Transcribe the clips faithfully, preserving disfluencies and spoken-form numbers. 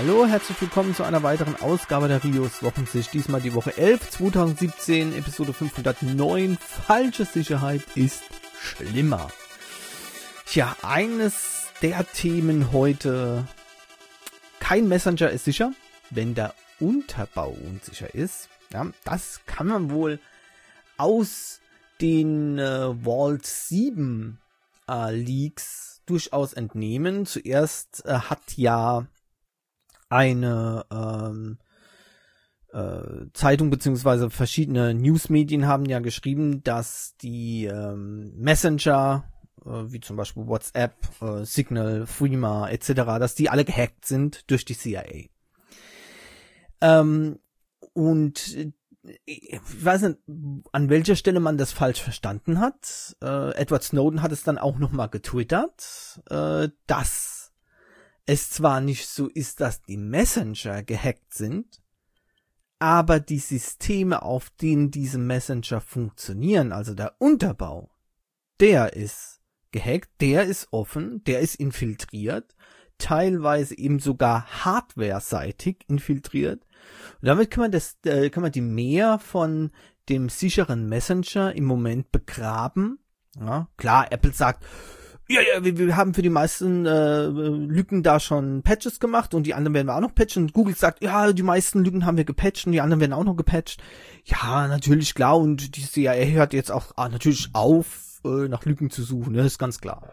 Hallo, herzlich willkommen zu einer weiteren Ausgabe der Rios Wochensicht. Diesmal die Woche elf, zwanzig siebzehn, Episode fünfhundertneun. Falsche Sicherheit ist schlimmer. Tja, eines der Themen heute: Kein Messenger ist sicher, wenn der Unterbau unsicher ist. Ja, das kann man wohl aus den äh, Vault sieben äh, Leaks durchaus entnehmen. Zuerst äh, hat ja eine ähm, äh, Zeitung beziehungsweise verschiedene Newsmedien haben ja geschrieben, dass die ähm, Messenger, äh, wie zum Beispiel WhatsApp, äh, Signal, Threema et cetera, dass die alle gehackt sind durch die C I A. Ähm, und ich weiß nicht, an welcher Stelle man das falsch verstanden hat. Äh, Edward Snowden hat es dann auch nochmal getwittert, äh, dass es zwar nicht so ist, dass die Messenger gehackt sind, aber die Systeme, auf denen diese Messenger funktionieren, also der Unterbau, der ist gehackt, der ist offen, der ist infiltriert, teilweise eben sogar hardware-seitig infiltriert. Und damit kann man das, äh, kann man die Mehr von dem sicheren Messenger im Moment begraben. Ja, klar, Apple sagt, ja, ja, wir, wir haben für die meisten äh, Lücken da schon Patches gemacht und die anderen werden wir auch noch patchen. Und Google sagt, ja, die meisten Lücken haben wir gepatcht und die anderen werden auch noch gepatcht. Ja, natürlich, klar. Und die C I A hört jetzt auch ah, natürlich auf, äh, nach Lücken zu suchen. Das ist ganz klar.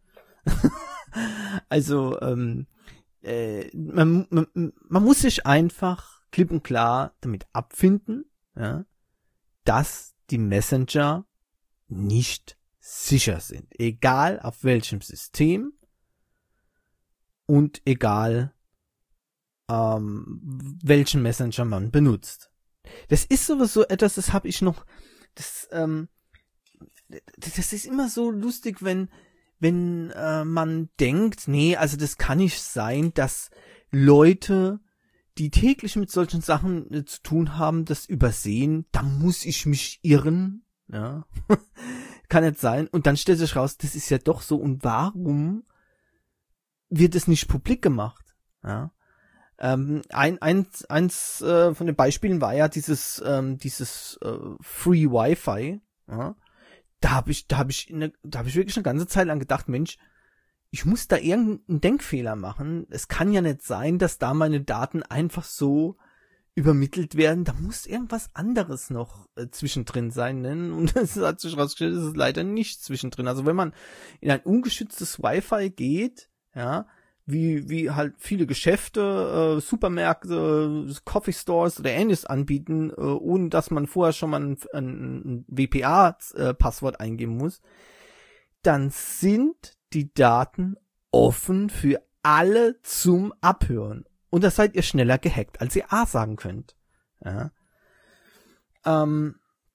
Also, ähm, äh, man, man, man muss sich einfach klipp und klar damit abfinden, ja, dass die Messenger nicht sicher sind. Egal auf welchem System und egal ähm, welchen Messenger man benutzt. Das ist sowieso etwas, das habe ich noch, das, ähm, das ist immer so lustig, wenn wenn äh, man denkt, nee, also das kann nicht sein, dass Leute, die täglich mit solchen Sachen äh, zu tun haben, das übersehen, da muss ich mich irren, ja. Kann nicht sein. Und dann stellt sich raus, das ist ja doch so. Und warum wird es nicht publik gemacht? Ja. Ähm, ein, eins, eins äh, von den Beispielen war ja dieses, ähm, dieses äh, Free Wi-Fi. Ja. Da habe ich, da habe ich, eine, da habe ich wirklich eine ganze Zeit lang gedacht, Mensch, ich muss da irgendeinen Denkfehler machen. Es kann ja nicht sein, dass da meine Daten einfach so übermittelt werden, da muss irgendwas anderes noch äh, zwischendrin sein, ne? Und es hat sich rausgestellt, es ist leider nicht zwischendrin. Also wenn man in ein ungeschütztes Wi-Fi geht, ja, wie wie halt viele Geschäfte, äh, Supermärkte, äh, Coffee Stores oder ähnliches anbieten, äh, ohne dass man vorher schon mal ein, ein, ein W P A-Passwort eingeben muss, dann sind die Daten offen für alle zum Abhören. Und da seid ihr schneller gehackt, als ihr A sagen könnt. Ja. Ähm,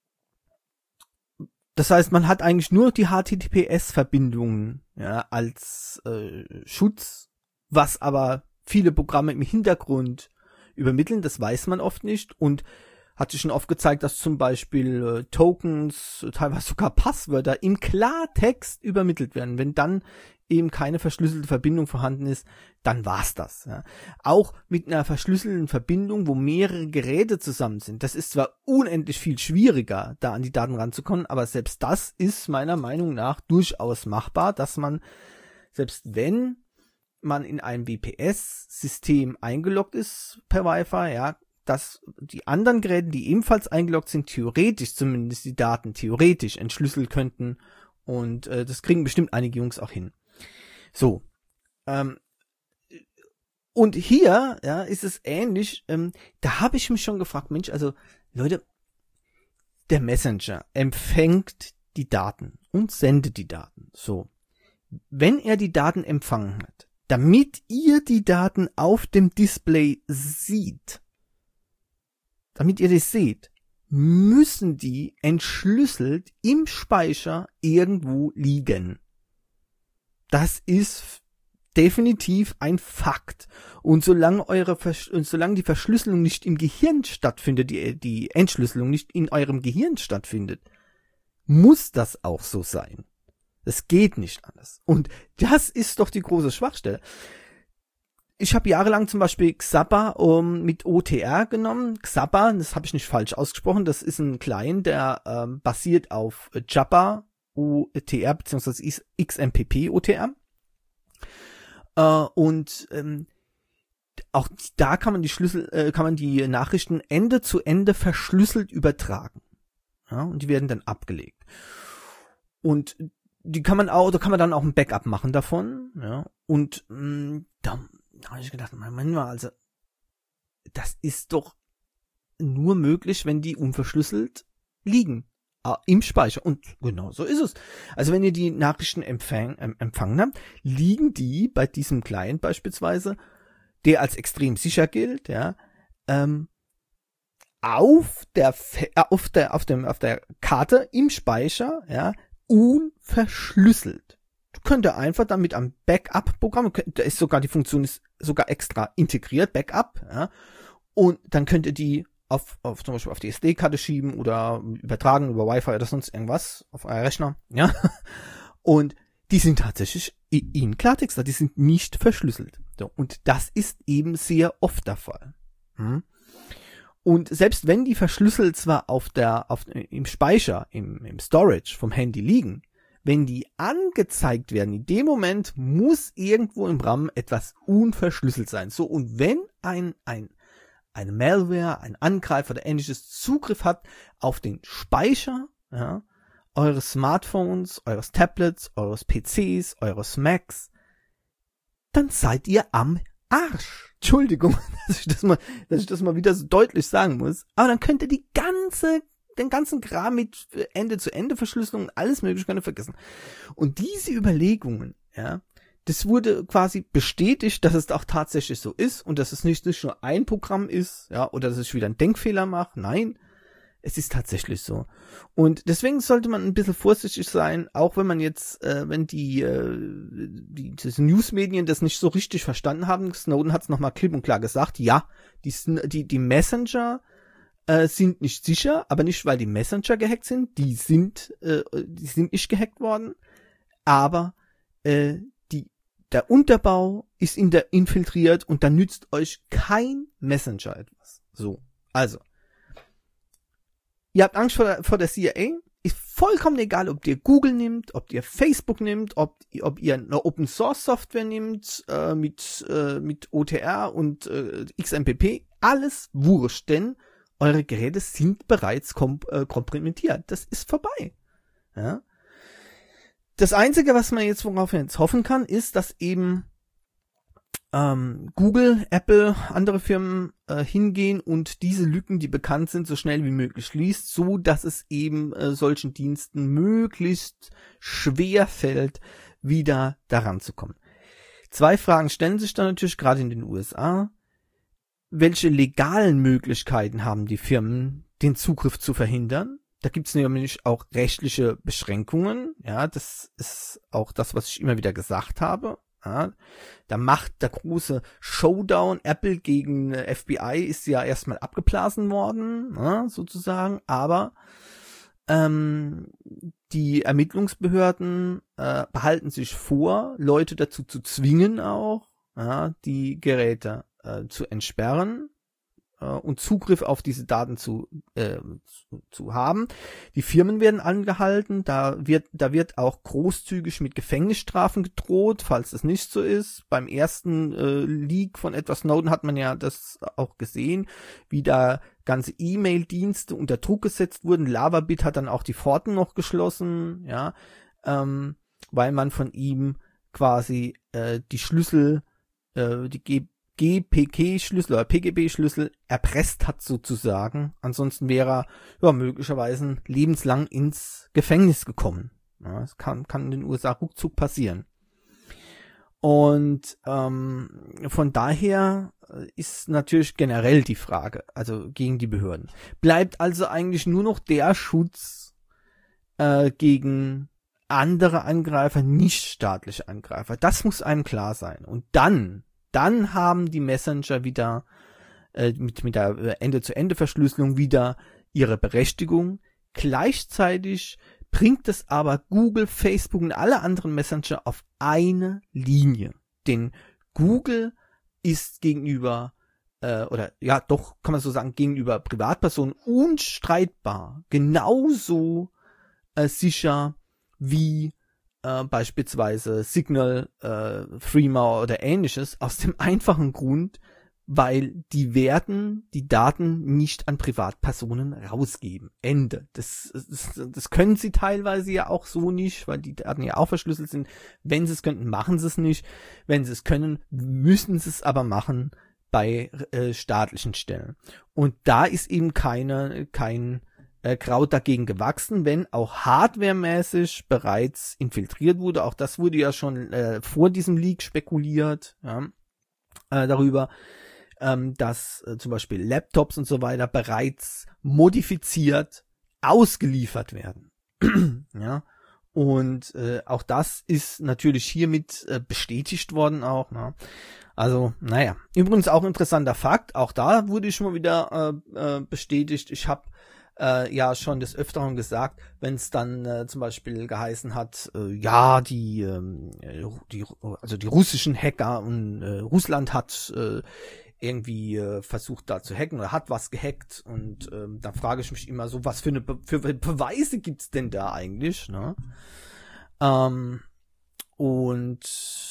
das heißt, man hat eigentlich nur die H T T P S-Verbindungen, ja, als äh, Schutz, was aber viele Programme im Hintergrund übermitteln, das weiß man oft nicht. Und hat sich schon oft gezeigt, dass zum Beispiel äh, Tokens, teilweise sogar Passwörter im Klartext übermittelt werden. Wenn dann eben keine verschlüsselte Verbindung vorhanden ist, dann war's das. Ja. Auch mit einer verschlüsselten Verbindung, wo mehrere Geräte zusammen sind. Das ist zwar unendlich viel schwieriger, da an die Daten ranzukommen, aber selbst das ist meiner Meinung nach durchaus machbar, dass man, selbst wenn man in einem W P S-System eingeloggt ist per Wi-Fi, ja, dass die anderen Geräte, die ebenfalls eingeloggt sind, theoretisch zumindest die Daten theoretisch entschlüsseln könnten. Und äh, das kriegen bestimmt einige Jungs auch hin. So. Ähm, und hier, ja, ist es ähnlich. Ähm, da habe ich mich schon gefragt, Mensch, also Leute, der Messenger empfängt die Daten und sendet die Daten. So. Wenn er die Daten empfangen hat, damit ihr die Daten auf dem Display seht, damit ihr das seht, müssen die entschlüsselt im Speicher irgendwo liegen. Das ist definitiv ein Fakt. Und solange eure Versch- und solange die Verschlüsselung nicht im Gehirn stattfindet, die, die Entschlüsselung nicht in eurem Gehirn stattfindet, muss das auch so sein. Es geht nicht anders. Und das ist doch die große Schwachstelle. ich habe jahrelang zum Beispiel Xaba um, mit O T R genommen. Xaba, das habe ich nicht falsch ausgesprochen, das ist ein Client, der ähm, basiert auf Jabber O T R bzw. X M P P O T R. Äh, und ähm, auch da kann man die Schlüssel, äh, kann man die Nachrichten Ende zu Ende verschlüsselt übertragen. Ja, und die werden dann abgelegt. Und die kann man auch, da kann man dann auch ein Backup machen davon. Ja, und mh, da Da habe ich gedacht, Moment mal, also das ist doch nur möglich, wenn die unverschlüsselt liegen äh, im Speicher. Und genau so ist es. Also wenn ihr die Nachrichten empfang, äh, empfangen habt, liegen die bei diesem Client beispielsweise, der als extrem sicher gilt, ja, ähm, auf der äh, auf der auf dem auf der Karte im Speicher, ja, unverschlüsselt. Könnt ihr einfach damit am Backup-Programm, da ist sogar die Funktion ist sogar extra integriert, Backup, ja, und dann könnt ihr die auf, auf zum Beispiel auf die S D-Karte schieben oder übertragen über Wi-Fi oder sonst irgendwas auf euer Rechner, ja, und die sind tatsächlich in Klartext, die sind nicht verschlüsselt. So, und das ist eben sehr oft der Fall. Hm? Und selbst wenn die verschlüsselt zwar auf der, auf, im Speicher, im, im Storage vom Handy liegen, wenn die angezeigt werden, in dem Moment muss irgendwo im RAM etwas unverschlüsselt sein. So, und wenn ein, ein, eine Malware, ein Angreifer oder ähnliches Zugriff hat auf den Speicher, ja, eures Smartphones, eures Tablets, eures P Cs, eures Macs, dann seid ihr am Arsch. Entschuldigung, dass ich das mal, dass ich das mal wieder so deutlich sagen muss. Aber dann könnt ihr die ganze den ganzen Kram mit Ende-zu-Ende-Verschlüsselung und alles mögliche könnt ihr vergessen. Und diese Überlegungen, ja, das wurde quasi bestätigt, dass es auch tatsächlich so ist und dass es nicht, nicht nur ein Programm ist, ja, oder dass ich wieder einen Denkfehler mache. Nein, es ist tatsächlich so. Und deswegen sollte man ein bisschen vorsichtig sein, auch wenn man jetzt, äh, wenn die, äh, die diese Newsmedien das nicht so richtig verstanden haben. Snowden hat es nochmal klipp und klar gesagt, ja, die, die, die Messenger Äh, sind nicht sicher, aber nicht, weil die Messenger gehackt sind, die sind, äh, die sind nicht gehackt worden, aber äh, die, der Unterbau ist in der infiltriert und dann nützt euch kein Messenger etwas. So, also, ihr habt Angst vor der, vor der C I A, ist vollkommen egal, ob ihr Google nimmt, ob ihr Facebook nimmt, ob, ob ihr eine Open Source Software nimmt, äh, mit, äh, mit O T R und äh, X M P P, alles wurscht, denn eure Geräte sind bereits komp- äh, komprimiert. Das ist vorbei. Ja? Das Einzige, was man jetzt, worauf man jetzt hoffen kann, ist, dass eben ähm, Google, Apple, andere Firmen äh, hingehen und diese Lücken, die bekannt sind, so schnell wie möglich schließt, so dass es eben äh, solchen Diensten möglichst schwer fällt, wieder daran zu kommen. Zwei Fragen stellen sich dann natürlich gerade in den U S A. Welche legalen Möglichkeiten haben die Firmen, den Zugriff zu verhindern? Da gibt es nämlich auch rechtliche Beschränkungen. Ja, das ist auch das, was ich immer wieder gesagt habe. Ja, da macht der große Showdown Apple gegen F B I ist ja erstmal abgeblasen worden, ja, sozusagen. Aber ähm, die Ermittlungsbehörden äh, behalten sich vor, Leute dazu zu zwingen, auch ja, die Geräte Äh, zu entsperren äh, und Zugriff auf diese Daten zu, äh, zu zu haben. Die Firmen werden angehalten, da wird da wird auch großzügig mit Gefängnisstrafen gedroht, falls es nicht so ist. Beim ersten äh, Leak von Edward Snowden hat man ja das auch gesehen, wie da ganze E-Mail-Dienste unter Druck gesetzt wurden. Lavabit hat dann auch die Pforten noch geschlossen, ja, ähm, weil man von ihm quasi äh, die Schlüssel, äh, die G G P G-Schlüssel oder P G B-Schlüssel erpresst hat sozusagen. Ansonsten wäre er ja, möglicherweise lebenslang ins Gefängnis gekommen. Ja, das kann, kann in den U S A ruckzuck passieren. Und ähm, von daher ist natürlich generell die Frage, also gegen die Behörden. Bleibt also eigentlich nur noch der Schutz äh, gegen andere Angreifer, nicht staatliche Angreifer. Das muss einem klar sein. Und dann Dann haben die Messenger wieder äh, mit, mit der Ende-zu-Ende-Verschlüsselung wieder ihre Berechtigung. Gleichzeitig bringt es aber Google, Facebook und alle anderen Messenger auf eine Linie. Denn Google ist gegenüber, äh, oder ja doch, kann man so sagen, gegenüber Privatpersonen unstreitbar genauso äh, sicher wie äh, beispielsweise Signal, äh, Threema oder ähnliches, aus dem einfachen Grund, weil die werden die Daten nicht an Privatpersonen rausgeben. Ende. Das, das, das können sie teilweise ja auch so nicht, weil die Daten ja auch verschlüsselt sind. Wenn sie es könnten, machen sie es nicht. Wenn sie es können, müssen sie es aber machen bei äh, staatlichen Stellen. Und da ist eben keine, kein äh, Kraut dagegen gewachsen, wenn auch hardwaremäßig bereits infiltriert wurde. Auch das wurde ja schon äh, vor diesem Leak spekuliert, ja, äh, darüber, dass äh, zum Beispiel Laptops und so weiter bereits modifiziert ausgeliefert werden. Ja, und äh, auch das ist natürlich hiermit äh, bestätigt worden auch. Ne? Also, naja. Übrigens auch interessanter Fakt, auch da wurde ich schon mal wieder äh, äh, bestätigt. Ich habe äh, ja schon des Öfteren gesagt, wenn es dann äh, zum Beispiel geheißen hat, äh, ja, die, äh, die, also die russischen Hacker und äh, Russland hat äh, irgendwie äh, versucht da zu hacken oder hat was gehackt und ähm, dann frage ich mich immer so, was für eine Be für Beweise gibt's denn da eigentlich, ne? Ähm, und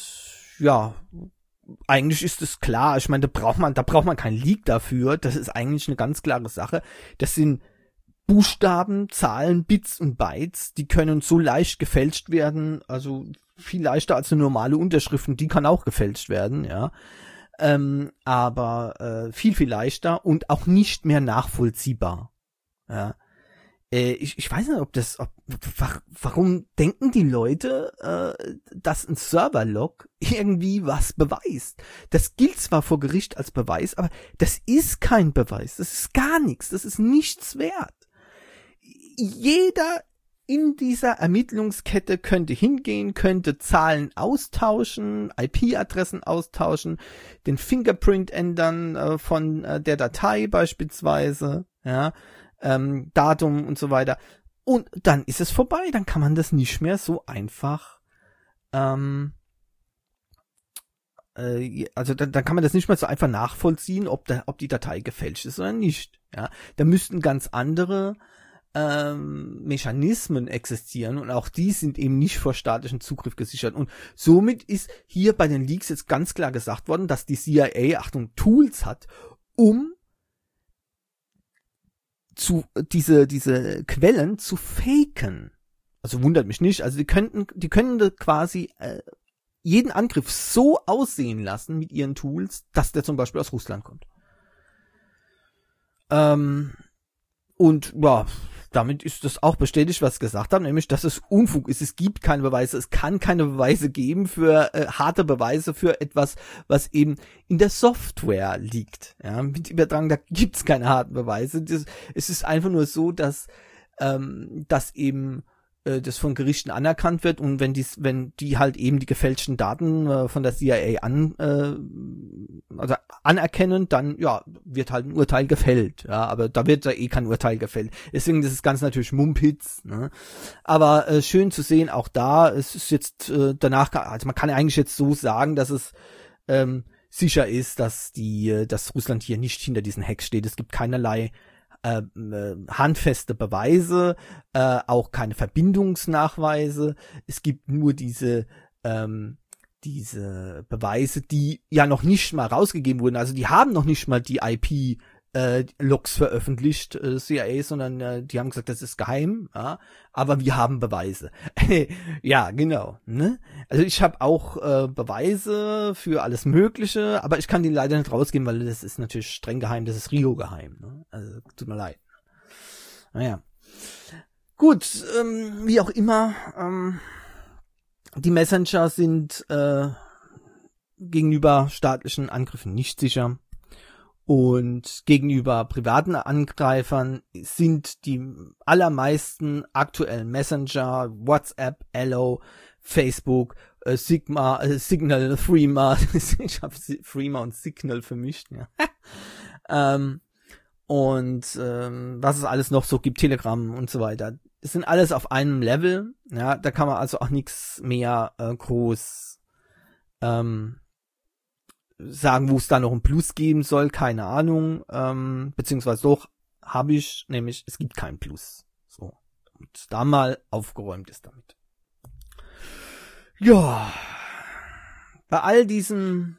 ja, eigentlich ist es klar, ich meine, da braucht man, da braucht man kein Leak dafür, das ist eigentlich eine ganz klare Sache, das sind Buchstaben, Zahlen, Bits und Bytes, die können so leicht gefälscht werden, also viel leichter als eine normale Unterschrift, und die kann auch gefälscht werden, ja. Ähm, aber äh, viel, viel leichter und auch nicht mehr nachvollziehbar. Ja. Äh, ich, ich weiß nicht, ob das, ob, warum denken die Leute, äh, dass ein Serverlog irgendwie was beweist? Das gilt zwar vor Gericht als Beweis, aber das ist kein Beweis. Das ist gar nichts. Das ist nichts wert. Jeder in dieser Ermittlungskette könnte hingehen, könnte Zahlen austauschen, I P-Adressen austauschen, den Fingerprint ändern äh, von äh, der Datei beispielsweise, ja, ähm, Datum und so weiter. Und dann ist es vorbei, dann kann man das nicht mehr so einfach, ähm, äh, also dann, dann kann man das nicht mehr so einfach nachvollziehen, ob, da, ob die Datei gefälscht ist oder nicht. Ja, da müssten ganz andere Ähm, Mechanismen existieren und auch die sind eben nicht vor staatlichen Zugriff gesichert. Und somit ist hier bei den Leaks jetzt ganz klar gesagt worden, dass die C I A, Achtung, Tools hat, um zu diese diese Quellen zu faken. Also wundert mich nicht. Also die könnten die können quasi äh, jeden Angriff so aussehen lassen mit ihren Tools, dass der zum Beispiel aus Russland kommt. Ähm, und ja, damit ist das auch bestätigt, was ich gesagt habe, nämlich, dass es Unfug ist. Es gibt keine Beweise, es kann keine Beweise geben für äh, harte Beweise für etwas, was eben in der Software liegt. Ja, mit Übertragung, da gibt's keine harten Beweise. Das, es ist einfach nur so, dass ähm, dass eben äh, das von Gerichten anerkannt wird, und wenn dies, wenn die halt eben die gefälschten Daten äh, von der C I A an, äh, also anerkennen, dann ja wird halt ein Urteil gefällt, ja, aber da wird da eh kein Urteil gefällt. Deswegen das ist ganz natürlich Mumpitz, ne? Aber äh, schön zu sehen, auch da, es ist jetzt äh, danach, also man kann eigentlich jetzt so sagen, dass es ähm, sicher ist, dass die, dass Russland hier nicht hinter diesen Hacks steht. Es gibt keinerlei Äh, äh, handfeste Beweise, äh, auch keine Verbindungsnachweise. Es gibt nur diese ähm, diese Beweise, die ja noch nicht mal rausgegeben wurden. Also die haben noch nicht mal die I P äh, Logs veröffentlicht, äh, C I A, sondern äh, die haben gesagt, das ist geheim, ja, aber wir haben Beweise. Ja, genau. Ne? Also ich habe auch äh, Beweise für alles Mögliche, aber ich kann die leider nicht rausgeben, weil das ist natürlich streng geheim, das ist Rio geheim. Ne? Also tut mir leid. Naja. Gut, ähm, wie auch immer, ähm, die Messenger sind äh, gegenüber staatlichen Angriffen nicht sicher. Und gegenüber privaten Angreifern sind die allermeisten aktuellen Messenger, WhatsApp, Allo, Facebook, äh, Sigma, äh, Signal, Threema, ich habe Threema und Signal vermischt, ja. ähm, und ähm, was es alles noch so gibt, Telegram und so weiter. Es sind alles auf einem Level, ja, da kann man also auch nichts mehr äh, groß ähm, sagen, wo es da noch ein Plus geben soll, keine Ahnung. Ähm, beziehungsweise doch, habe ich, nämlich es gibt kein Plus. So. Und da mal aufgeräumt ist damit. Ja. Bei all diesem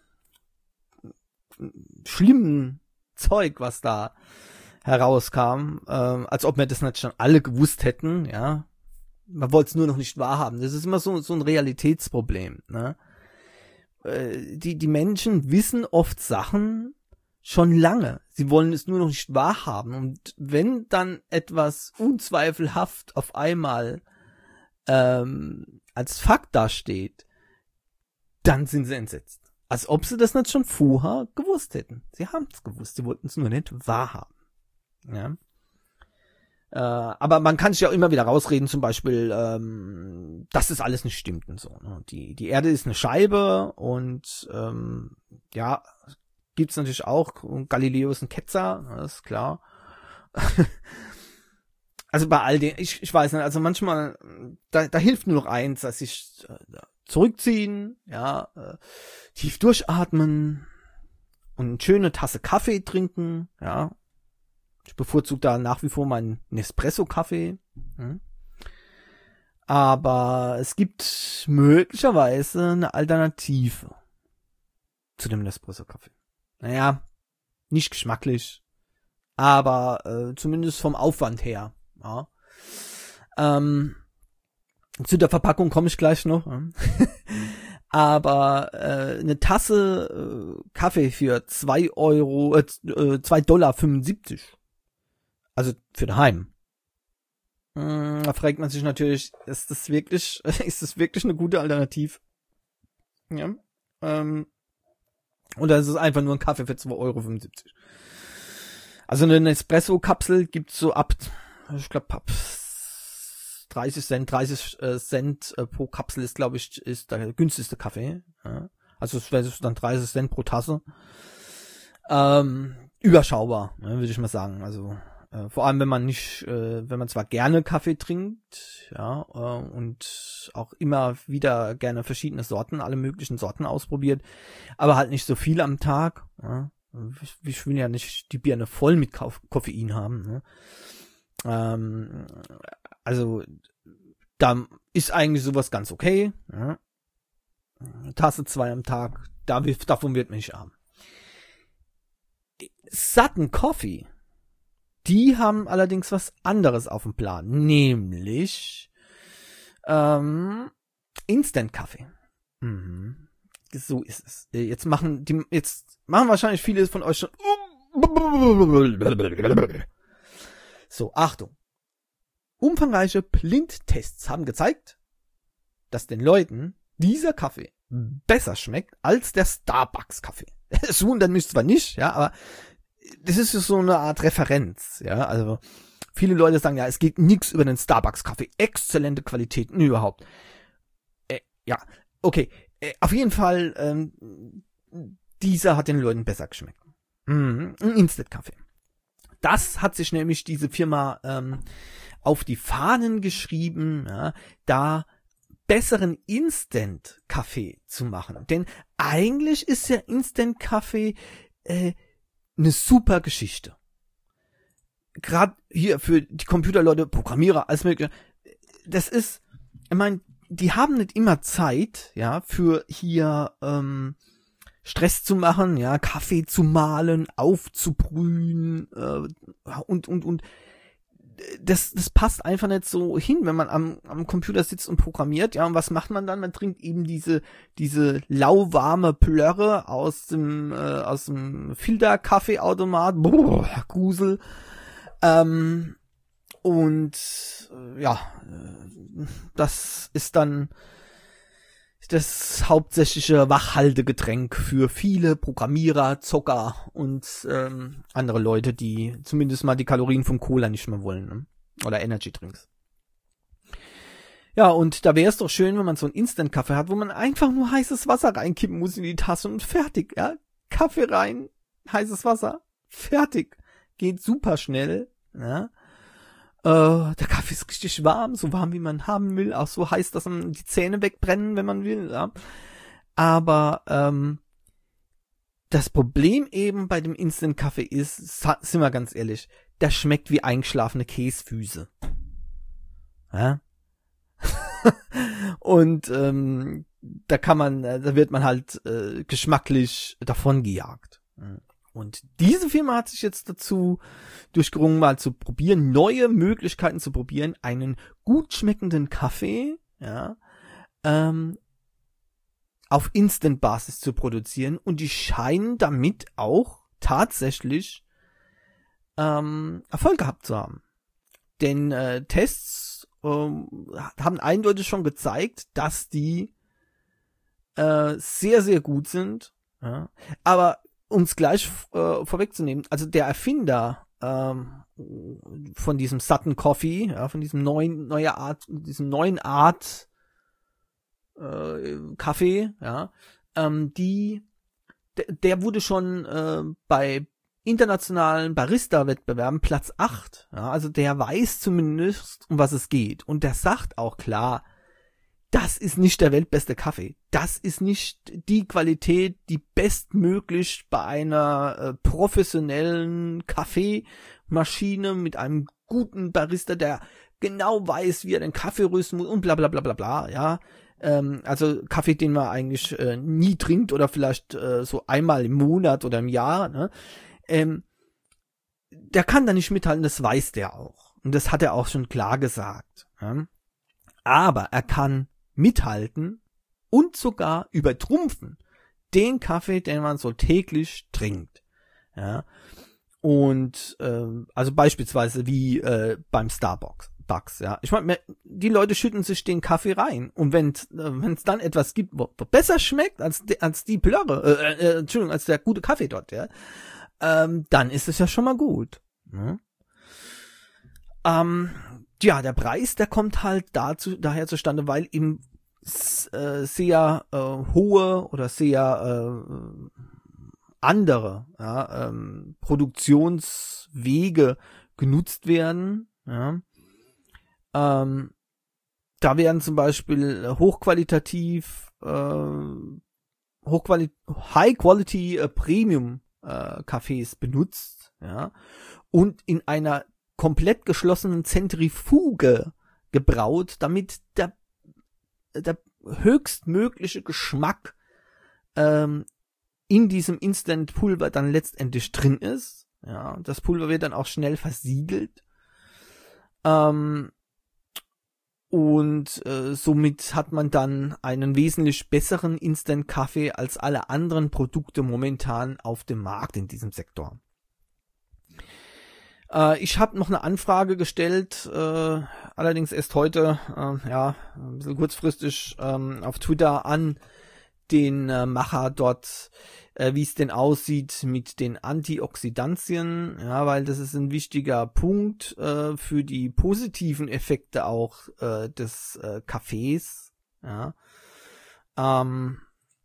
schlimmen Zeug, was da herauskam, äh, als ob wir das nicht schon alle gewusst hätten, ja. Man wollte es nur noch nicht wahrhaben. Das ist immer so, so ein Realitätsproblem, ne? Äh, die, die Menschen wissen oft Sachen schon lange. Sie wollen es nur noch nicht wahrhaben. Und wenn dann etwas unzweifelhaft auf einmal ähm, als Fakt dasteht, dann sind sie entsetzt. Als ob sie das nicht schon vorher gewusst hätten. Sie haben es gewusst, sie wollten es nur nicht wahrhaben. Ja. Äh, aber man kann sich ja immer wieder rausreden, zum Beispiel, ähm, dass das alles nicht stimmt und so. Ne? Die, die Erde ist eine Scheibe und ähm, ja, gibt's natürlich auch. Galileo ist ein Ketzer, das ist klar. Also bei all den, ich, ich weiß nicht, also manchmal, da, da hilft nur noch eins, dass ich äh, zurückziehen, ja, äh, tief durchatmen und eine schöne Tasse Kaffee trinken, ja. Ich bevorzuge da nach wie vor meinen Nespresso-Kaffee. Hm. Aber es gibt möglicherweise eine Alternative zu dem Nespresso-Kaffee. Naja, nicht geschmacklich, aber äh, zumindest vom Aufwand her. Ja. Ähm, zu der Verpackung komme ich gleich noch. Ja. Aber äh, eine Tasse äh, Kaffee für zwei Euro, äh, zwei Dollar fünfundsiebzig. Also für daheim. Hm, da fragt man sich natürlich, ist das wirklich, ist das wirklich eine gute Alternative? Ja. Ähm, oder ist es einfach nur ein Kaffee für zwei Euro fünfundsiebzig? Also eine Espresso-Kapsel gibt's so ab, ich glaube ab dreißig Cent, dreißig Cent pro Kapsel ist, glaube ich, ist der günstigste Kaffee. Ja. Also es wäre dann dreißig Cent pro Tasse. Ähm, überschaubar, ja, würde ich mal sagen. Also äh, vor allem, wenn man nicht, äh, wenn man zwar gerne Kaffee trinkt, ja, äh, und auch immer wieder gerne verschiedene Sorten, alle möglichen Sorten ausprobiert, aber halt nicht so viel am Tag. Ja. Ich, ich will ja nicht die Birne voll mit Ko- Koffein haben. Ne? Ähm, also da ist eigentlich sowas ganz okay. Ja. Tasse zwei am Tag, da, davon wird man nicht arm. Sutton Coffee, die haben allerdings was anderes auf dem Plan, nämlich ähm, Instant-Kaffee. Mhm. So ist es. Jetzt machen die, jetzt machen wahrscheinlich viele von euch schon. So, Achtung. Umfangreiche Blindtests haben gezeigt, dass den Leuten dieser Kaffee besser schmeckt als der Starbucks-Kaffee. Es wundert mich zwar nicht, ja, aber das ist so eine Art Referenz, ja, also viele Leute sagen, ja, es geht nichts über den Starbucks-Kaffee. Exzellente Qualitäten überhaupt. Äh, ja, okay. Auf jeden Fall, ähm, dieser hat den Leuten besser geschmeckt. Mhm, ein Instant-Kaffee. Das hat sich nämlich diese Firma ähm, auf die Fahnen geschrieben, ja, da besseren Instant-Kaffee zu machen. Denn eigentlich ist ja Instant-Kaffee äh, eine super Geschichte. Gerade hier für die Computerleute, Programmierer, alles mögliche. Das ist, ich meine, die haben nicht immer Zeit, ja, für hier ähm, Stress zu machen, ja, Kaffee zu mahlen, aufzubrühen äh, und und und das das passt einfach nicht so hin, wenn man am am Computer sitzt und programmiert, ja, und was macht man dann? Man trinkt eben diese diese lauwarme Plörre aus dem äh, aus dem Filterkaffeeautomat, boah, Grusel. Ähm, Und äh, ja, das ist dann das hauptsächliche Wachhaltegetränk für viele Programmierer, Zocker und ähm, andere Leute, die zumindest mal die Kalorien vom Cola nicht mehr wollen, ne? Oder Energy-Drinks. Ja, und da wäre es doch schön, wenn man so einen Instant-Kaffee hat, wo man einfach nur heißes Wasser reinkippen muss in die Tasse und fertig, ja. Kaffee rein, heißes Wasser, fertig. Geht super schnell, ja. Uh, der Kaffee ist richtig warm, so warm wie man haben will, auch so heiß, dass man die Zähne wegbrennen, wenn man will, ja. Aber ähm, das Problem eben bei dem Instant-Kaffee ist, sind wir ganz ehrlich, der schmeckt wie eingeschlafene Käsefüße. Ja? Und ähm, da kann man, da wird man halt äh, geschmacklich davon gejagt. Und diese Firma hat sich jetzt dazu durchgerungen, mal zu probieren, neue Möglichkeiten zu probieren, einen gut schmeckenden Kaffee, ja, ähm, auf Instant-Basis zu produzieren, und die scheinen damit auch tatsächlich ähm, Erfolg gehabt zu haben. Denn äh, Tests ähm, haben eindeutig schon gezeigt, dass die äh, sehr, sehr gut sind. Ja. Aber um es gleich äh, vorwegzunehmen, also der Erfinder ähm, von diesem Sutton Coffee, ja, von diesem neuen, neue Art, diesem neuen Art äh, Kaffee, ja, ähm, die, der, der wurde schon äh, bei internationalen Barista-Wettbewerben Platz acht, ja, also der weiß zumindest, um was es geht, und der sagt auch klar, das ist nicht der weltbeste Kaffee, das ist nicht die Qualität, die bestmöglich bei einer äh, professionellen Kaffeemaschine mit einem guten Barista, der genau weiß, wie er den Kaffee rüsten muss und bla bla bla bla bla, ja, ähm, also Kaffee, den man eigentlich äh, nie trinkt oder vielleicht äh, so einmal im Monat oder im Jahr, ne, ähm, der kann da nicht mithalten, das weiß der auch, und das hat er auch schon klar gesagt, ja? Aber er kann mithalten und sogar übertrumpfen den Kaffee, den man so täglich trinkt, ja, und äh, also beispielsweise wie äh, beim Starbucks, Bucks, ja, ich meine, die Leute schütten sich den Kaffee rein, und wenn es äh, dann etwas gibt, wo, wo besser schmeckt als de, als die Plörre, äh, äh, Entschuldigung, als der gute Kaffee dort, ja, ähm, dann ist es ja schon mal gut, ne? Ähm, ja, der Preis, der kommt halt dazu, daher zustande, weil ihm äh, sehr äh, hohe oder sehr äh, andere ja, ähm, Produktionswege genutzt werden. Ja. Ähm, da werden zum Beispiel hochqualitativ, äh, hochquali- High-Quality äh, Premium äh, Cafés benutzt, ja, und in einer komplett geschlossenen Zentrifuge gebraut, damit der, der höchstmögliche Geschmack ähm, in diesem Instant-Pulver dann letztendlich drin ist. Ja, das Pulver wird dann auch schnell versiegelt. Ähm, und äh, somit hat man dann einen wesentlich besseren Instant-Kaffee als alle anderen Produkte momentan auf dem Markt in diesem Sektor. Ich habe noch eine Anfrage gestellt, äh, allerdings erst heute, äh, ja, ein bisschen kurzfristig ähm, auf Twitter an den äh, Macher dort, äh, wie es denn aussieht mit den Antioxidantien, ja, weil das ist ein wichtiger Punkt äh, für die positiven Effekte auch äh, des äh, Kaffees, ja. Ähm,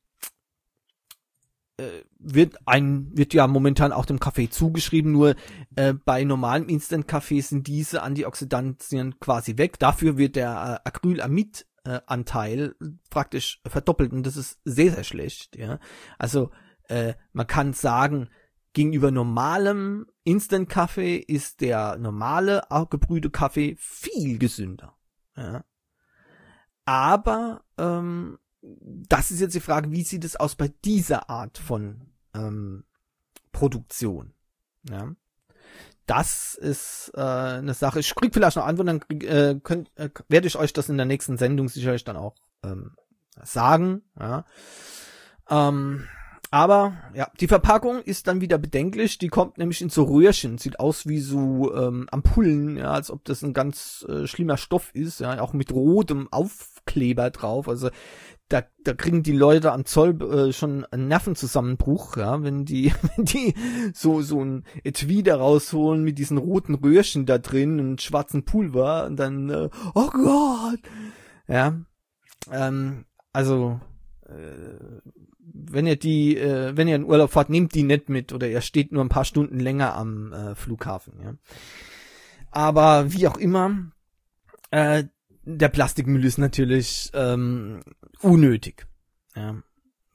wird ein wird ja momentan auch dem Kaffee zugeschrieben, nur äh, bei normalem Instant-Kaffee sind diese Antioxidantien quasi weg. Dafür wird der äh, Acrylamid-Anteil äh, praktisch verdoppelt, und das ist sehr, sehr schlecht. Ja, also äh, man kann sagen, gegenüber normalem Instant-Kaffee ist der normale gebrühte Kaffee viel gesünder. Ja, aber ähm, das ist jetzt die Frage, wie sieht es aus bei dieser Art von ähm, Produktion? Ja, das ist äh, eine Sache. Ich krieg vielleicht noch Antworten, dann äh, könnt, äh, werde ich euch das in der nächsten Sendung sicherlich dann auch ähm, sagen. Ja. Ähm, aber ja, die Verpackung ist dann wieder bedenklich. Die kommt nämlich in so Röhrchen, sieht aus wie so ähm, Ampullen, ja, als ob das ein ganz äh, schlimmer Stoff ist, ja, auch mit rotem Aufkleber drauf. Also Da, da kriegen die Leute am Zoll äh, schon einen Nervenzusammenbruch, ja, wenn die, wenn die so so ein Etui da rausholen mit diesen roten Röhrchen da drin und schwarzen Pulver und dann, äh, oh Gott, ja, ähm, also äh, wenn ihr die, äh, wenn ihr in Urlaub fahrt, nehmt die nicht mit, oder ihr steht nur ein paar Stunden länger am äh, Flughafen, ja. Aber wie auch immer, äh, der Plastikmüll ist natürlich ähm, unnötig, ja,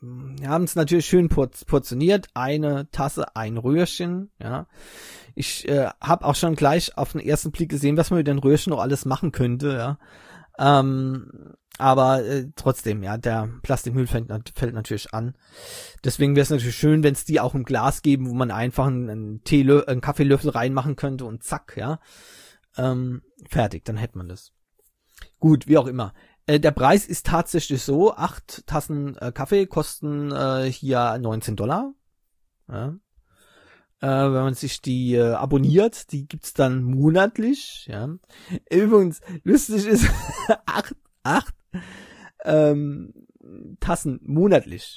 wir haben es natürlich schön portioniert. Eine Tasse, ein Röhrchen, ja. Ich äh, habe auch schon gleich auf den ersten Blick gesehen, was man mit den Röhrchen noch alles machen könnte, ja. Ähm, aber äh, trotzdem, ja, der Plastikmüll fällt, fällt natürlich an. Deswegen wäre es natürlich schön, wenn es die auch im Glas geben, wo man einfach einen, einen, Teelö- einen Kaffeelöffel reinmachen könnte und zack, ja. Ähm, fertig, dann hätte man das. Gut, wie auch immer. Äh, der Preis ist tatsächlich so, acht Tassen äh, Kaffee kosten äh, hier neunzehn Dollar. Ja. Äh, wenn man sich die äh, abonniert, die gibt's dann monatlich, ja. Übrigens, lustig ist, acht, acht ähm, Tassen monatlich.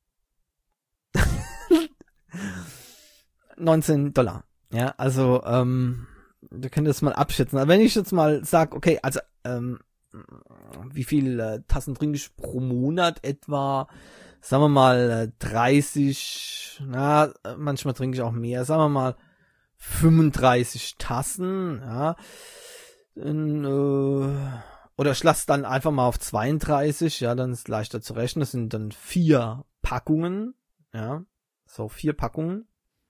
neunzehn Dollar. Ja, also, ähm, wir können das mal abschätzen. Aber wenn ich jetzt mal sage, okay, also, ähm, wie viel äh, Tassen trinke ich pro Monat etwa? Sagen wir mal äh, dreißig, na, manchmal trinke ich auch mehr, sagen wir mal fünfunddreißig Tassen, ja. In, äh, oder ich lasse dann einfach mal auf zweiunddreißig, ja, dann ist es leichter zu rechnen. Das sind dann vier Packungen, ja, so vier Packungen.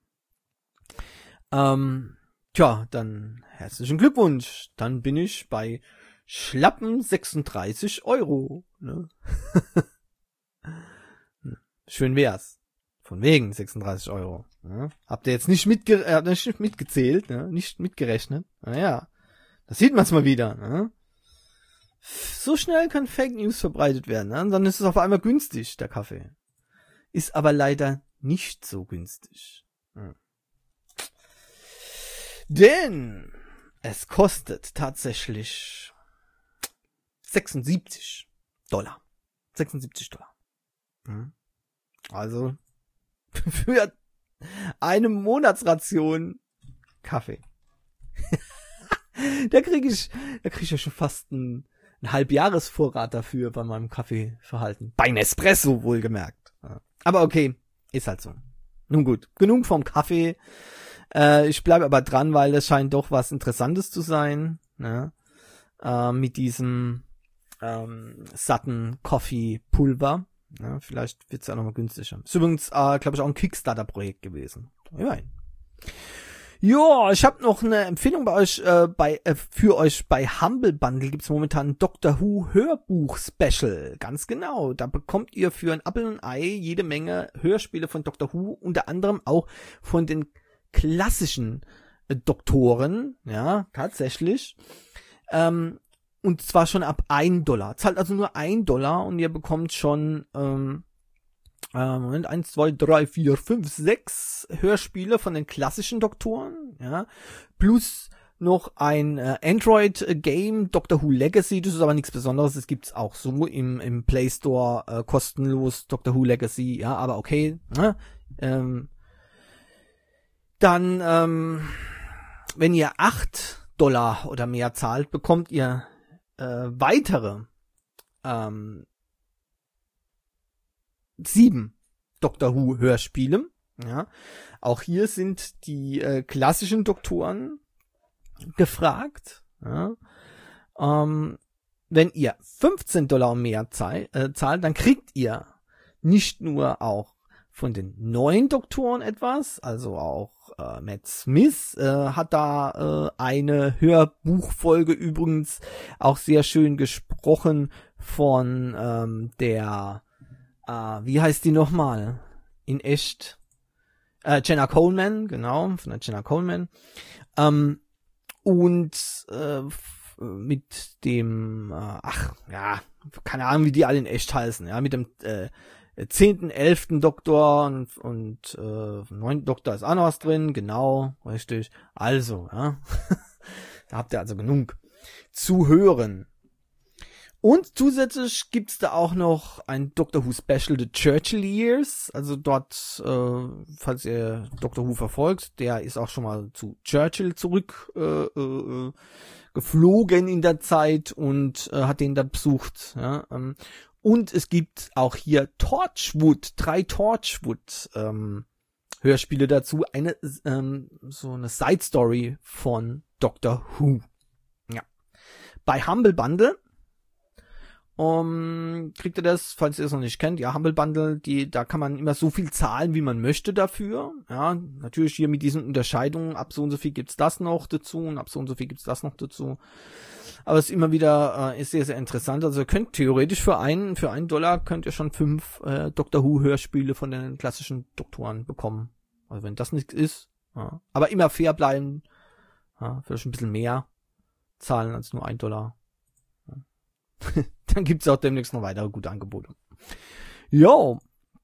Ähm, tja, dann herzlichen Glückwunsch. Dann bin ich bei schlappen sechsunddreißig Euro. Ne? Schön wär's. Von wegen sechsunddreißig Euro. Ne? Habt ihr jetzt nicht, mitge äh, nicht mitgezählt, ne? Nicht mitgerechnet? Naja, da sieht man's mal wieder. Ne? So schnell kann Fake News verbreitet werden. Ne? Und dann ist es auf einmal günstig, der Kaffee. Ist aber leider nicht so günstig. Hm. Denn es kostet tatsächlich sechsundsiebzig Dollar. sechsundsiebzig Dollar. Hm. Also für eine Monatsration Kaffee. da kriege ich, da kriege ich ja schon fast einen, einen Halbjahresvorrat dafür bei meinem Kaffeeverhalten. Bei Nespresso wohlgemerkt. Aber okay, ist halt so. Nun gut, genug vom Kaffee. Äh, ich bleibe aber dran, weil es scheint doch was Interessantes zu sein. Ne? Äh, mit diesem ähm, satten Coffee-Pulver. Ja, vielleicht wird's ja nochmal günstiger. Ist übrigens, äh, glaube ich, auch ein Kickstarter-Projekt gewesen. Immerhin. Ja, ich habe noch eine Empfehlung bei euch, äh, bei äh, für euch bei Humble Bundle gibt's momentan ein Doctor Who Hörbuch Special. Ganz genau. Da bekommt ihr für ein Apfel und ein Ei jede Menge Hörspiele von Doctor Who, unter anderem auch von den klassischen äh, Doktoren. Ja, tatsächlich. Ähm, Und zwar schon ab ein Dollar. Zahlt also nur ein Dollar und ihr bekommt schon, ähm, äh, Moment, eins, zwei, drei, vier, fünf, sechs Hörspiele von den klassischen Doktoren, ja. Plus noch ein äh, Android-Game, Doctor Who Legacy. Das ist aber nichts Besonderes. Das gibt's auch so im, im Play Store äh, kostenlos, Doctor Who Legacy, ja, aber okay. Ne? Ähm, dann, ähm, wenn ihr acht Dollar oder mehr zahlt, bekommt ihr Äh, weitere ähm, sieben Doctor Who Hörspiele. Ja, auch hier sind die äh, klassischen Doktoren gefragt. Ja, ähm, wenn ihr fünfzehn Dollar mehr zahl, äh, zahlt, dann kriegt ihr nicht nur auch von den neuen Doktoren etwas, also auch äh, Matt Smith äh, hat da äh, eine Hörbuchfolge übrigens auch sehr schön gesprochen von ähm, der, äh, wie heißt die nochmal? In echt? Äh, Jenna Coleman, genau, von der Jenna Coleman. Ähm, und äh, mit dem, äh, ach, ja, keine Ahnung, wie die alle in echt heißen, ja, mit dem äh, zehnten, elften Doktor und, und äh, neunten Doktor ist auch noch was drin, genau, richtig. Also, ja, da habt ihr also genug zu hören. Und zusätzlich gibt's da auch noch ein Doctor Who Special, The Churchill Years. Also dort, äh, falls ihr Doctor Who verfolgt, der ist auch schon mal zu Churchill zurück äh, äh, geflogen in der Zeit und äh, hat den da besucht. Ja, ähm, und es gibt auch hier Torchwood, drei Torchwood ähm, Hörspiele dazu, eine ähm, so eine Side Story von Doctor Who. Ja, bei Humble Bundle. Um, kriegt ihr das, falls ihr es noch nicht kennt, ja, Humble Bundle, die, da kann man immer so viel zahlen, wie man möchte dafür. Ja, natürlich hier mit diesen Unterscheidungen, ab so und so viel gibt's das noch dazu und ab so und so viel gibt's das noch dazu. Aber es ist immer wieder, äh, ist sehr, sehr interessant. Also ihr könnt theoretisch für einen, für einen Dollar könnt ihr schon fünf äh, Doctor Who Hörspiele von den klassischen Doktoren bekommen. Also wenn das nichts ist, ja. Aber immer fair bleiben, ja, vielleicht ein bisschen mehr zahlen als nur ein Dollar. Dann gibt's auch demnächst noch weitere gute Angebote. Jo.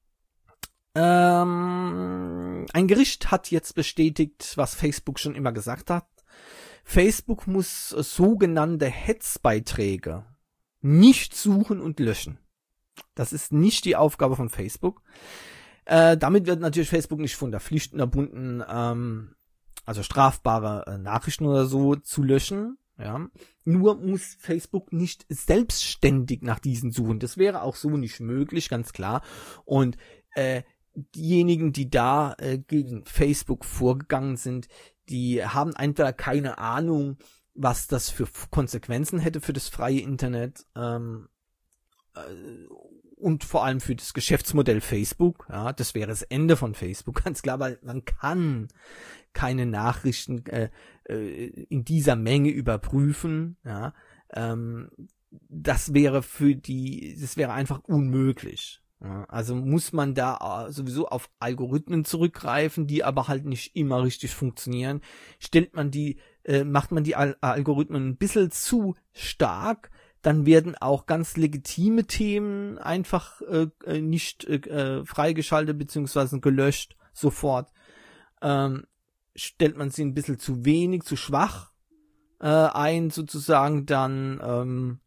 Ähm, ein Gericht hat jetzt bestätigt, was Facebook schon immer gesagt hat. Facebook muss sogenannte Hetzbeiträge nicht suchen und löschen. Das ist nicht die Aufgabe von Facebook. Äh, damit wird natürlich Facebook nicht von der Pflicht unterbunden, ähm, also strafbare äh, Nachrichten oder so zu löschen. Ja, nur muss Facebook nicht selbstständig nach diesen suchen. Das wäre auch so nicht möglich, ganz klar. Und äh, diejenigen, die da äh, gegen Facebook vorgegangen sind, die haben entweder keine Ahnung, was das für Konsequenzen hätte für das freie Internet ähm, äh, und vor allem für das Geschäftsmodell Facebook. Ja, das wäre das Ende von Facebook, ganz klar, weil man kann keine Nachrichten äh, äh, in dieser Menge überprüfen. Ja, ähm, das wäre für die, das wäre einfach unmöglich. Ja, also muss man da sowieso auf Algorithmen zurückgreifen, die aber halt nicht immer richtig funktionieren. Stellt man die, äh, macht man die Al- Algorithmen ein bisschen zu stark, dann werden auch ganz legitime Themen einfach äh, nicht äh, freigeschaltet beziehungsweise gelöscht sofort. Ähm, stellt man sie ein bisschen zu wenig, zu schwach äh, ein sozusagen, dann ähm,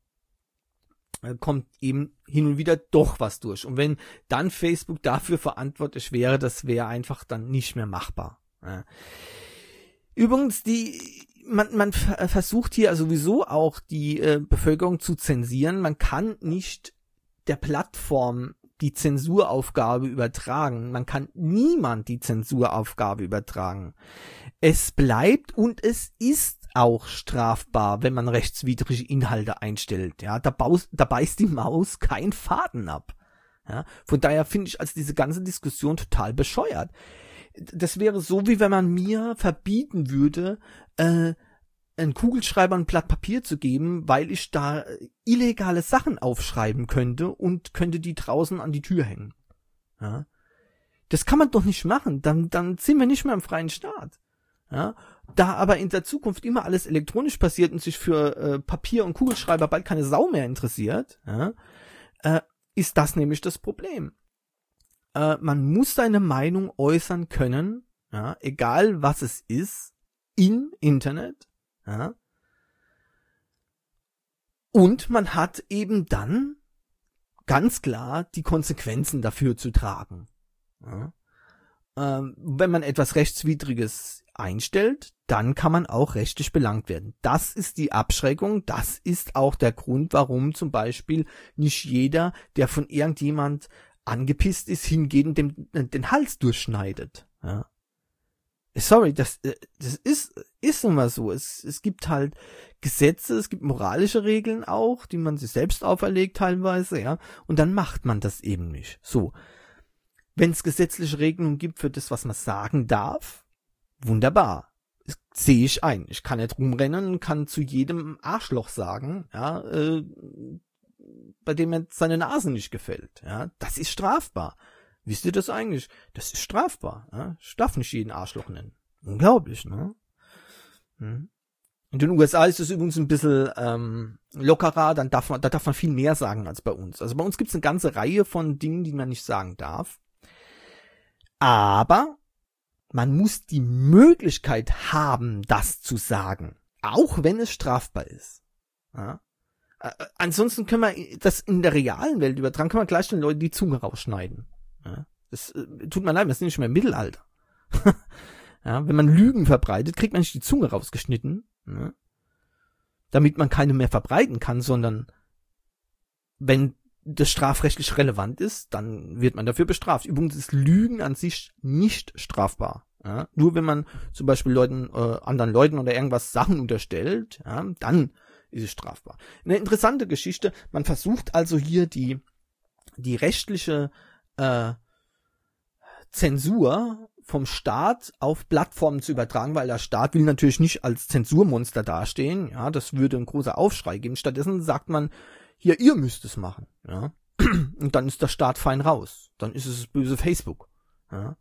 kommt eben hin und wieder doch was durch. Und wenn dann Facebook dafür verantwortlich wäre, das wäre einfach dann nicht mehr machbar. Ja. Übrigens, die man, man versucht hier sowieso auch die äh, Bevölkerung zu zensieren. Man kann nicht der Plattform die Zensuraufgabe übertragen. Man kann niemand die Zensuraufgabe übertragen. Es bleibt und es ist auch strafbar, wenn man rechtswidrige Inhalte einstellt. Ja, da, baust, da beißt die Maus keinen Faden ab. Ja, von daher finde ich also diese ganze Diskussion total bescheuert. Das wäre so, wie wenn man mir verbieten würde, äh, einen Kugelschreiber ein Blatt Papier zu geben, weil ich da illegale Sachen aufschreiben könnte und könnte die draußen an die Tür hängen. Ja, das kann man doch nicht machen. Dann, dann sind wir nicht mehr im freien Staat. Ja, da aber in der Zukunft immer alles elektronisch passiert und sich für äh, Papier und Kugelschreiber bald keine Sau mehr interessiert, ja, äh, ist das nämlich das Problem. Äh, man muss seine Meinung äußern können, ja, egal was es ist, im Internet, ja, und man hat eben dann ganz klar die Konsequenzen dafür zu tragen. Ja. Ähm, wenn man etwas Rechtswidriges einstellt, dann kann man auch rechtlich belangt werden. Das ist die Abschreckung, das ist auch der Grund, warum zum Beispiel nicht jeder, der von irgendjemand angepisst ist, hingeht und dem den Hals durchschneidet. Ja. Sorry, das, das ist, ist immer so. Es, es gibt halt Gesetze, es gibt moralische Regeln auch, die man sich selbst auferlegt teilweise, ja, und dann macht man das eben nicht. So. Wenn es gesetzliche Regelungen gibt für das, was man sagen darf, wunderbar. Das sehe ich ein. Ich kann nicht rumrennen und kann zu jedem Arschloch sagen, ja, äh, bei dem mir seine Nase nicht gefällt. Ja, das ist strafbar. Wisst ihr das eigentlich? Das ist strafbar. Ja? Ich darf nicht jeden Arschloch nennen. Unglaublich, ne? Hm. In den U S A ist es übrigens ein bisschen ähm, lockerer, dann darf man, da darf man viel mehr sagen als bei uns. Also bei uns gibt es eine ganze Reihe von Dingen, die man nicht sagen darf. Aber man muss die Möglichkeit haben, das zu sagen. Auch wenn es strafbar ist. Ja? Äh, ansonsten können wir das in der realen Welt übertragen, können wir gleich den Leuten die Zunge rausschneiden. Ja? Das äh, tut mir leid, wir sind nicht mehr im Mittelalter. Ja, wenn man Lügen verbreitet, kriegt man nicht die Zunge rausgeschnitten, ne? Damit man keine mehr verbreiten kann, sondern wenn das strafrechtlich relevant ist, dann wird man dafür bestraft. Übrigens ist Lügen an sich nicht strafbar. Ja? Nur wenn man zum Beispiel Leuten, äh, anderen Leuten oder irgendwas Sachen unterstellt, ja, dann ist es strafbar. Eine interessante Geschichte, man versucht also hier die, die rechtliche äh, Zensur vom Staat auf Plattformen zu übertragen, weil der Staat will natürlich nicht als Zensurmonster dastehen, ja, das würde ein großer Aufschrei geben. Stattdessen sagt man, hier, ihr müsst es machen, ja, und dann ist der Staat fein raus. Dann ist es das böse Facebook, ja.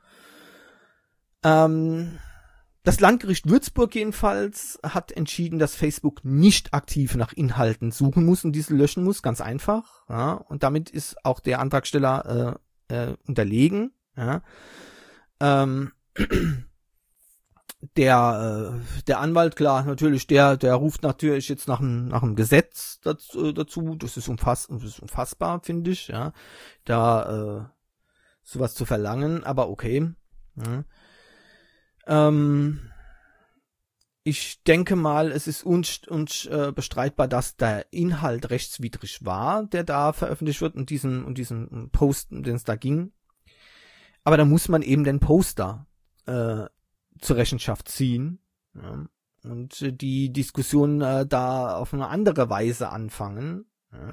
Ähm, das Landgericht Würzburg jedenfalls hat entschieden, dass Facebook nicht aktiv nach Inhalten suchen muss und diese löschen muss, ganz einfach, ja, und damit ist auch der Antragsteller äh, äh, unterlegen, ja. Ähm, der äh, der Anwalt, klar, natürlich, der der ruft natürlich jetzt nach einem nach einem Gesetz dazu, dazu. Das ist umfass, das ist unfassbar, finde ich, ja, da äh, sowas zu verlangen, aber okay. Ja. Ähm, ich denke mal, es ist unbestreitbar, un, äh, dass der Inhalt rechtswidrig war, der da veröffentlicht wird und diesen und diesen Post, den es da ging. Aber da muss man eben den Poster äh, zur Rechenschaft ziehen, ja, und äh, die Diskussion äh, da auf eine andere Weise anfangen. Ja.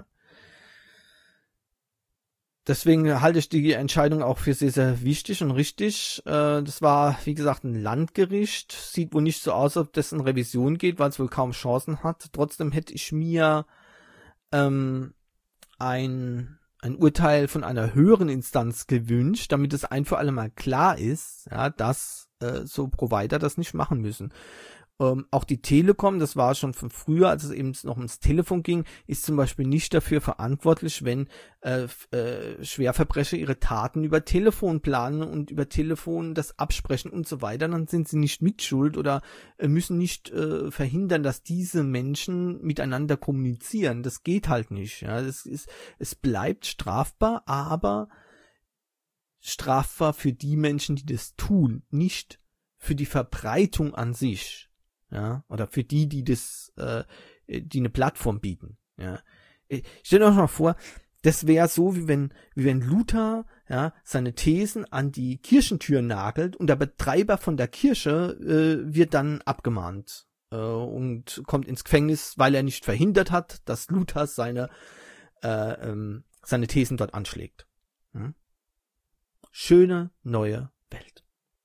Deswegen halte ich die Entscheidung auch für sehr, sehr wichtig und richtig. Äh, das war, wie gesagt, ein Landgericht. Sieht wohl nicht so aus, ob das in Revision geht, weil es wohl kaum Chancen hat. Trotzdem hätte ich mir ähm, ein ein Urteil von einer höheren Instanz gewünscht, damit es ein für alle Mal klar ist, ja, dass äh, so Provider das nicht machen müssen. Ähm, auch die Telekom, das war schon von früher, als es eben noch ums Telefon ging, ist zum Beispiel nicht dafür verantwortlich, wenn äh, äh, Schwerverbrecher ihre Taten über Telefon planen und über Telefon das absprechen und so weiter, dann sind sie nicht mitschuld oder äh, müssen nicht äh, verhindern, dass diese Menschen miteinander kommunizieren. Das geht halt nicht. Ja, das ist, es bleibt strafbar, aber strafbar für die Menschen, die das tun, nicht für die Verbreitung an sich. Ja, oder für die, die das, äh, die eine Plattform bieten. Ja, stellt euch mal vor, das wäre so, wie wenn, wie wenn Luther, ja, seine Thesen an die Kirchentür nagelt und der Betreiber von der Kirche äh, wird dann abgemahnt äh, und kommt ins Gefängnis, weil er nicht verhindert hat, dass Luther seine äh, ähm, seine Thesen dort anschlägt. Hm? Schöne neue Welt.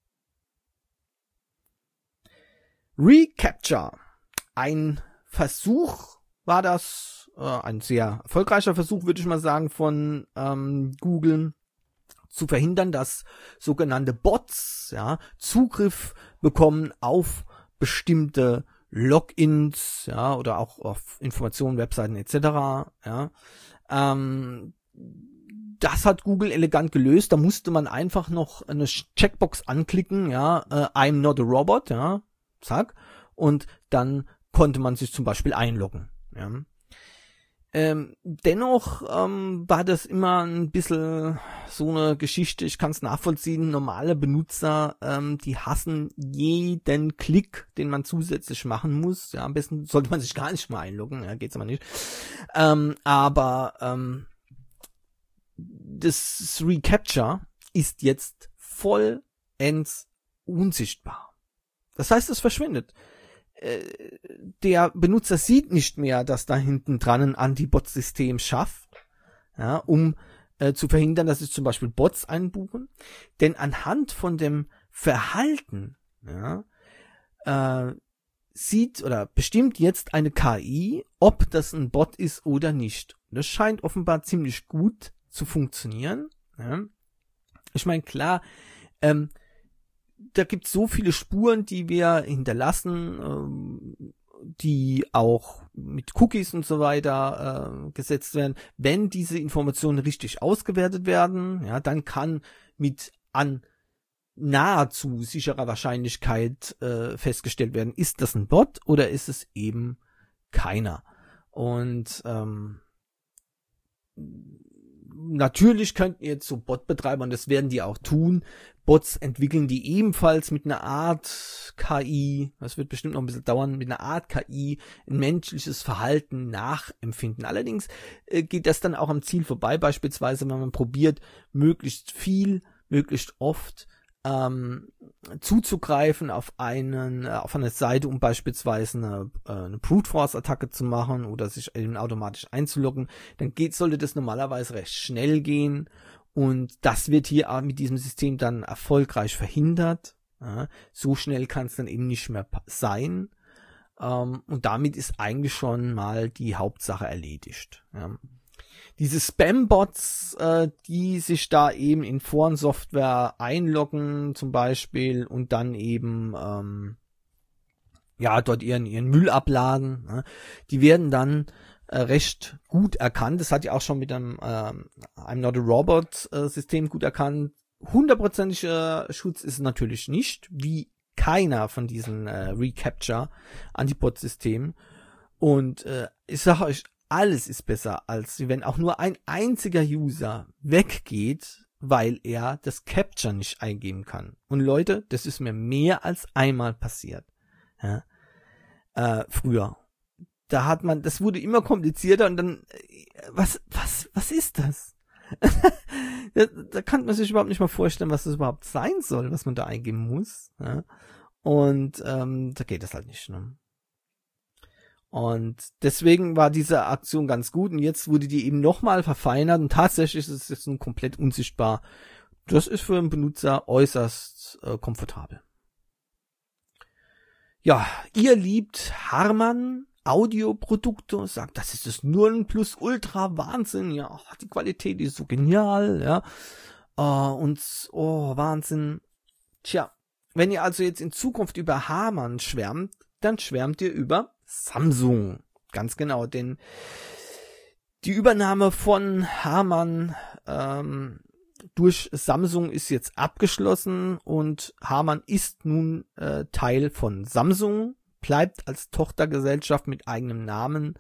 Recaptcha. Ein Versuch war das, äh, ein sehr erfolgreicher Versuch, würde ich mal sagen, von ähm, Google zu verhindern, dass sogenannte Bots, ja, Zugriff bekommen auf bestimmte Logins, ja, oder auch auf Informationen, Webseiten et cetera. Ja. Ähm, das hat Google elegant gelöst. Da musste man einfach noch eine Checkbox anklicken, ja, äh, I'm not a robot, ja. Zack, und dann konnte man sich zum Beispiel einloggen. Ja. Ähm, dennoch ähm, war das immer ein bisschen so eine Geschichte, ich kann es nachvollziehen, normale Benutzer, ähm, die hassen jeden Klick, den man zusätzlich machen muss. Ja, am besten sollte man sich gar nicht mal einloggen, ja, geht's aber nicht. Ähm, aber ähm, das Recaptcha ist jetzt vollends unsichtbar. Das heißt, es verschwindet. Äh, der Benutzer sieht nicht mehr, dass da hinten dran ein Anti-Bot-System schafft, ja, um äh, zu verhindern, dass sich zum Beispiel Bots einbuchen. Denn anhand von dem Verhalten, ja, äh, sieht oder bestimmt jetzt eine K I, ob das ein Bot ist oder nicht. Und das scheint offenbar ziemlich gut zu funktionieren. Ja. Ich meine, klar, ähm, da gibt es so viele Spuren, die wir hinterlassen, ähm, die auch mit Cookies und so weiter äh, gesetzt werden. Wenn diese Informationen richtig ausgewertet werden, ja, dann kann mit an nahezu sicherer Wahrscheinlichkeit äh, festgestellt werden, ist das ein Bot oder ist es eben keiner. Und ähm, natürlich könnten jetzt so Bot-Betreiber, und das werden die auch tun, Bots entwickeln, die ebenfalls mit einer Art K I, das wird bestimmt noch ein bisschen dauern, mit einer Art K I ein menschliches Verhalten nachempfinden. Allerdings äh, geht das dann auch am Ziel vorbei, beispielsweise wenn man probiert, möglichst viel, möglichst oft ähm, zuzugreifen auf einen, auf eine Seite, um beispielsweise eine, eine Brute Force Attacke zu machen oder sich eben automatisch einzuloggen, dann geht, sollte das normalerweise recht schnell gehen und das wird hier mit diesem System dann erfolgreich verhindert. Ja, so schnell kann es dann eben nicht mehr sein. Ähm, und damit ist eigentlich schon mal die Hauptsache erledigt. Ja. Diese Spam-Bots, äh, die sich da eben in Forensoftware einloggen zum Beispiel und dann eben ähm, ja dort ihren ihren Müll abladen, ne? Die werden dann äh, recht gut erkannt. Das hat ja auch schon mit einem ähm, I'm Not a Robot äh, System gut erkannt. Hundertprozentiger Schutz ist natürlich nicht, wie keiner von diesen äh, Recapture Antibot-Systemen. Und äh, ich sage euch, alles ist besser, als wenn auch nur ein einziger User weggeht, weil er das Capture nicht eingeben kann. Und Leute, das ist mir mehr als einmal passiert. Ja? Äh, früher. Da hat man, das wurde immer komplizierter und dann, was, was, was ist das? da, da kann man sich überhaupt nicht mal vorstellen, was das überhaupt sein soll, was man da eingeben muss. Ja? Und ähm, da geht das halt nicht. Ne? Und deswegen war diese Aktion ganz gut und jetzt wurde die eben nochmal verfeinert und tatsächlich ist es jetzt nun komplett unsichtbar. Das ist für einen Benutzer äußerst äh, komfortabel. Ja, ihr liebt Harman Audioprodukte, sagt, das ist das Nonplusultra Wahnsinn, ja, die Qualität ist so genial, ja, uh, und, oh, Wahnsinn. Tja, wenn ihr also jetzt in Zukunft über Harman schwärmt, dann schwärmt ihr über Samsung. Ganz genau, denn die Übernahme von Harman ähm, durch Samsung ist jetzt abgeschlossen und Harman ist nun äh, Teil von Samsung, bleibt als Tochtergesellschaft mit eigenem Namen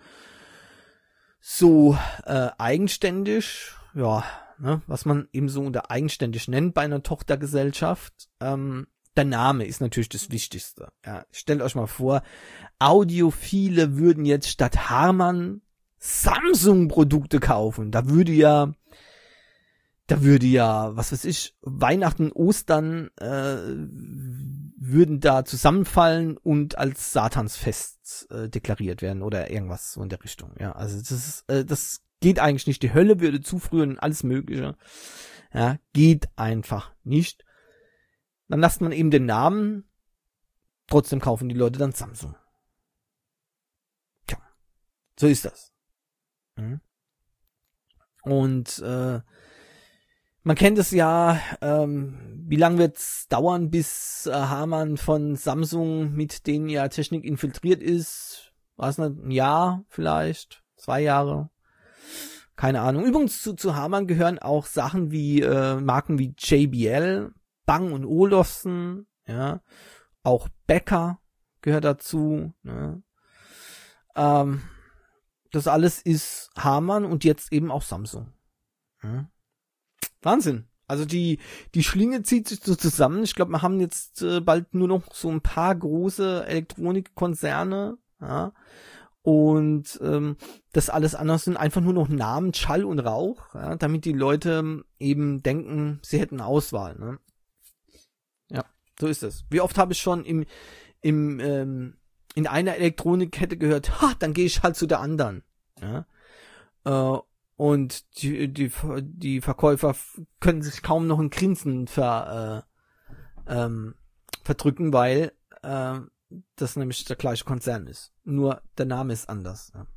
so äh, eigenständig, ja, ne, was man eben so unter eigenständig nennt bei einer Tochtergesellschaft. Ähm, Der Name ist natürlich das Wichtigste. Ja, stellt euch mal vor, Audiophile würden jetzt statt Harman Samsung-Produkte kaufen. Da würde ja, da würde ja, was weiß ich, Weihnachten, Ostern äh, würden da zusammenfallen und als Satansfest äh, deklariert werden oder irgendwas so in der Richtung. Ja, also das ist, äh, das geht eigentlich nicht. Die Hölle würde zufrieren, alles Mögliche. Ja, geht einfach nicht. Dann lasst man eben den Namen, trotzdem kaufen die Leute dann Samsung. Tja, so ist das. Mhm. Und äh, man kennt es ja, ähm, wie lange wird es dauern, bis äh, Harman von Samsung mit denen ja Technik infiltriert ist? Weiß nicht, ein Jahr vielleicht, zwei Jahre, keine Ahnung. Übrigens zu, zu Harman gehören auch Sachen wie äh, Marken wie J B L, Bang und Olufsen, ja, auch Becker gehört dazu, ne? Ähm, das alles ist Harman und jetzt eben auch Samsung. Ja. Wahnsinn. Also die die Schlinge zieht sich so zusammen. Ich glaube, wir haben jetzt äh, bald nur noch so ein paar große Elektronikkonzerne, ja, und ähm, das alles andere sind einfach nur noch Namen, Schall und Rauch, ja, damit die Leute eben denken, sie hätten Auswahl, ne? Ja, so ist es. Wie oft habe ich schon im, im, ähm, in einer Elektronikkette gehört, ha, dann gehe ich halt zu der anderen. Ja? Äh, und die, die, die Verkäufer können sich kaum noch ein Grinsen ver, äh, ähm, verdrücken, weil äh, das nämlich der gleiche Konzern ist. Nur der Name ist anders. Ja.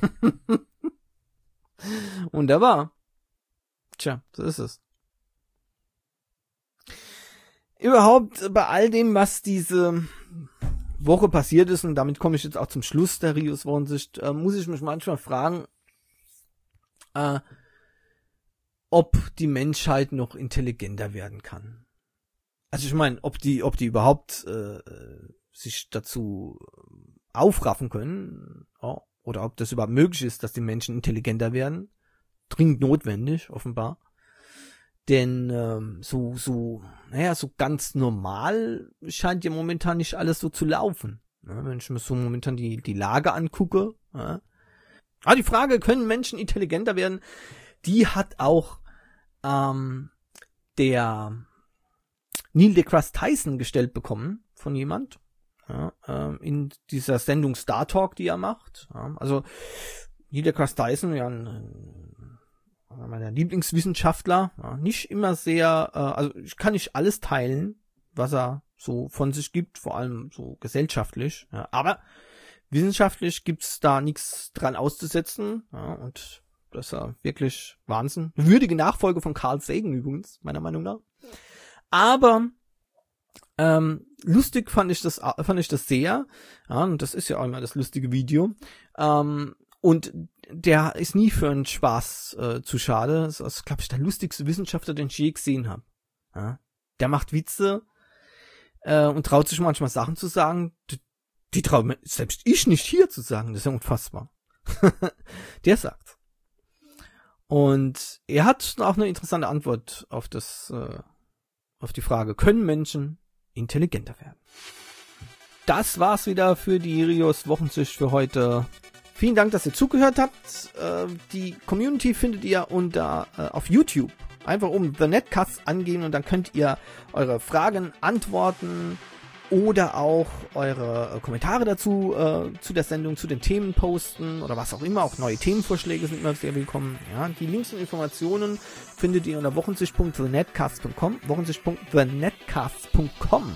Wunderbar. Tja, so ist es. Überhaupt bei all dem, was diese Woche passiert ist, und damit komme ich jetzt auch zum Schluss der Rios-Wochensicht, äh, muss ich mich manchmal fragen, äh, ob die Menschheit noch intelligenter werden kann. Also ich meine, ob die, ob die überhaupt äh, sich dazu aufraffen können, ja, oder ob das überhaupt möglich ist, dass die Menschen intelligenter werden. Dringend notwendig, offenbar. Denn ähm, so, so, naja, so ganz normal scheint ja momentan nicht alles so zu laufen. Ja, wenn ich mir so momentan die, die Lage angucke. Ja. Aber die Frage, können Menschen intelligenter werden, die hat auch ähm, der Neil deGrasse Tyson gestellt bekommen von jemand. Ja, ähm, in dieser Sendung Star Talk, die er macht. Ja, also Neil deGrasse Tyson, ja, ein, ein meiner Lieblingswissenschaftler, ja, nicht immer sehr, äh, also ich kann nicht alles teilen, was er so von sich gibt, vor allem so gesellschaftlich, ja, aber wissenschaftlich gibt's da nichts dran auszusetzen, ja, und das ist ja wirklich Wahnsinn. Eine würdige Nachfolge von Carl Sagan übrigens, meiner Meinung nach. Aber ähm, lustig fand ich das fand ich das sehr, ja, und das ist ja auch immer das lustige Video. Ähm, und der ist nie für einen Spaß äh, zu schade. Das ist, glaube ich, der lustigste Wissenschaftler, den ich je gesehen habe. Ja, der macht Witze äh, und traut sich manchmal Sachen zu sagen, die, die traut mir selbst ich nicht hier zu sagen. Das ist ja unfassbar. Der sagt's. Und er hat auch eine interessante Antwort auf das, äh, auf die Frage, können Menschen intelligenter werden? Das war's wieder für die Rios Wochensicht für heute. Vielen Dank, dass ihr zugehört habt. Äh, die Community findet ihr unter äh, auf YouTube. Einfach um The Netcast angehen und dann könnt ihr eure Fragen antworten oder auch eure äh, Kommentare dazu äh, zu der Sendung, zu den Themen posten oder was auch immer. Auch neue Themenvorschläge sind immer sehr willkommen. Ja, die Links und Informationen findet ihr unter wochensicht punkt the netcast punkt com, wochensicht punkt the netcast punkt com.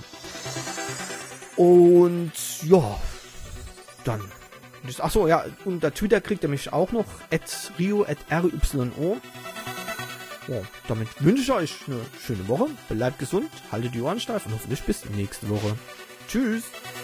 Und ja, dann achso, ja, unter Twitter kriegt ihr mich auch noch, at rio at ryo. Ja, damit wünsche ich euch eine schöne Woche, bleibt gesund, haltet die Ohren steif und hoffentlich bis nächste Woche. Tschüss!